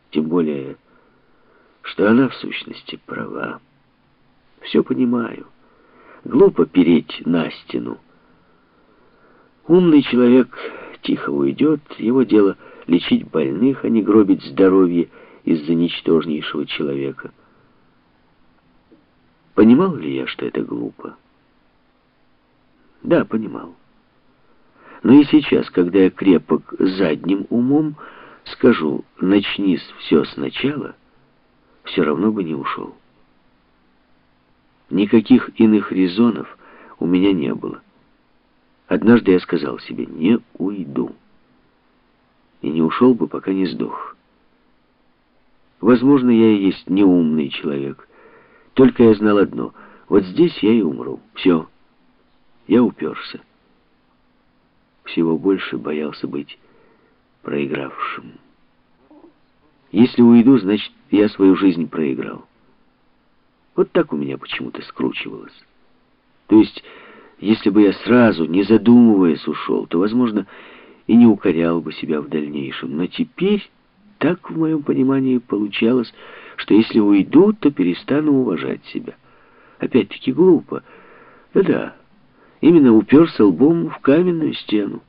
Тем более, что она в сущности права. Все понимаю. Глупо переть на стену. Умный человек тихо уйдет, его дело лечить больных, а не гробить здоровье из-за ничтожнейшего человека. Понимал ли я, что это глупо? Да, понимал. Но и сейчас, когда я крепок задним умом, скажу, начни все сначала, все равно бы не ушел. Никаких иных резонов у меня не было. Однажды я сказал себе, не уйду. И не ушел бы, пока не сдох. Возможно, я и есть неумный человек. Только я знал одно. Вот здесь я и умру. Все. Я уперся. Всего больше боялся быть проигравшим. Если уйду, значит, я свою жизнь проиграл. Вот так у меня почему-то скручивалось. То есть, если бы я сразу, не задумываясь, ушел, то, возможно, и не укорял бы себя в дальнейшем. Но теперь так в моем понимании получалось, что если уйду, то перестану уважать себя. Опять-таки глупо. Да-да, именно уперся лбом в каменную стену.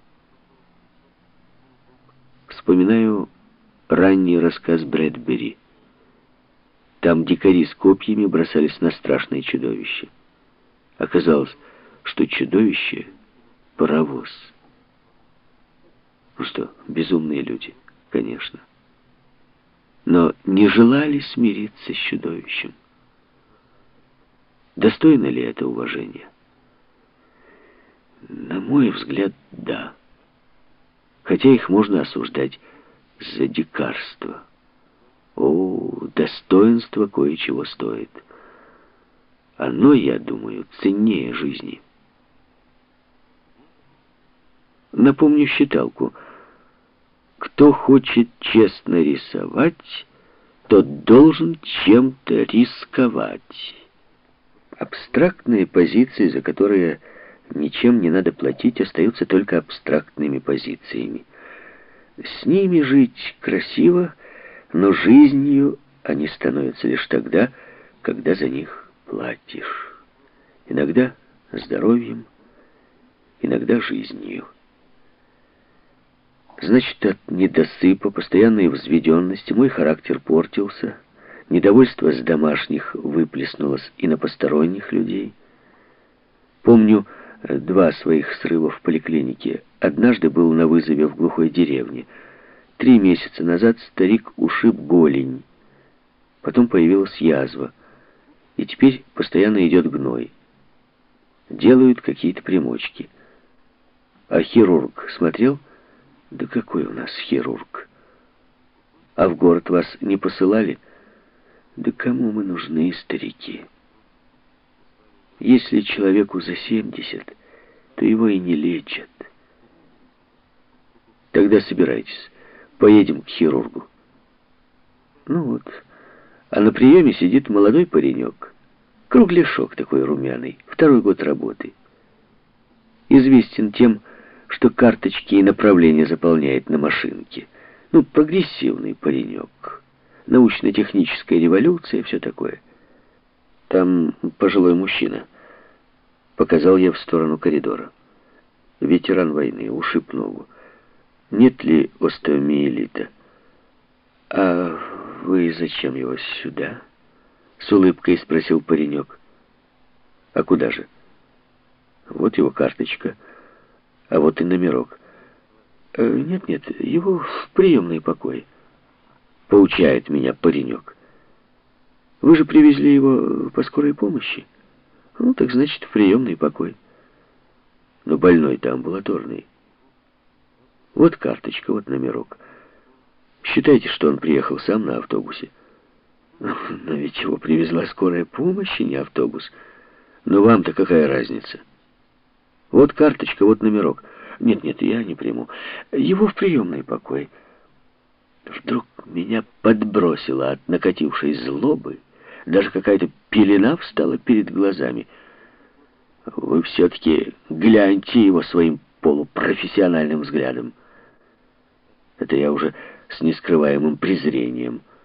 Вспоминаю ранний рассказ Брэдбери. Там дикари с копьями бросались на страшное чудовище. Оказалось, что чудовище — паровоз. Ну что, безумные люди, конечно. Но не желали смириться с чудовищем. Достойно ли это уважения? На мой взгляд, да. Хотя их можно осуждать за дикарство. О, достоинство кое-чего стоит. Оно, я думаю, ценнее жизни. Напомню считалку. Кто хочет честно рисовать, тот должен чем-то рисковать. Абстрактные позиции, за которые ничем не надо платить, остаются только абстрактными позициями. С ними жить красиво, но жизнью они становятся лишь тогда, когда за них платишь. Иногда здоровьем, иногда жизнью. Значит, от недосыпа, постоянной взведенности мой характер портился, недовольство с домашних выплеснулось и на посторонних людей. Помню 2 своих срыва в поликлинике. Однажды был на вызове в глухой деревне. 3 месяца назад старик ушиб голень. Потом появилась язва. И теперь постоянно идет гной. Делают какие-то примочки. А хирург смотрел? Да какой у нас хирург? А в город вас не посылали? Да кому мы нужны, старики? Если человеку за 70, то его и не лечат. Тогда собирайтесь, поедем к хирургу. Ну вот, а на приеме сидит молодой паренек. Кругляшок такой румяный, 2-й год работы. Известен тем, что карточки и направления заполняет на машинке. Ну, прогрессивный паренек. Научно-техническая революция, все такое. Там пожилой мужчина. Показал я в сторону коридора. Ветеран войны, ушиб ногу. Нет ли остеомиелита? А вы зачем его сюда? С улыбкой спросил паренек. А куда же? Вот его карточка. А вот и номерок. Нет-нет, его в приемный покой. Поучает меня паренек. Вы же привезли его по скорой помощи? Ну, так значит, в приемный покой. Но больной-то амбулаторный. Вот карточка, вот номерок. Считайте, что он приехал сам на автобусе. Но ведь его привезла скорая помощь, и не автобус. Но вам-то какая разница? Вот карточка, вот номерок. Нет-нет, я не приму. Его в приемный покой. Вдруг меня подбросило от накатившей злобы. Даже какая-то пелена встала перед глазами. Вы все-таки гляньте его своим полупрофессиональным взглядом. Это я уже с нескрываемым презрением.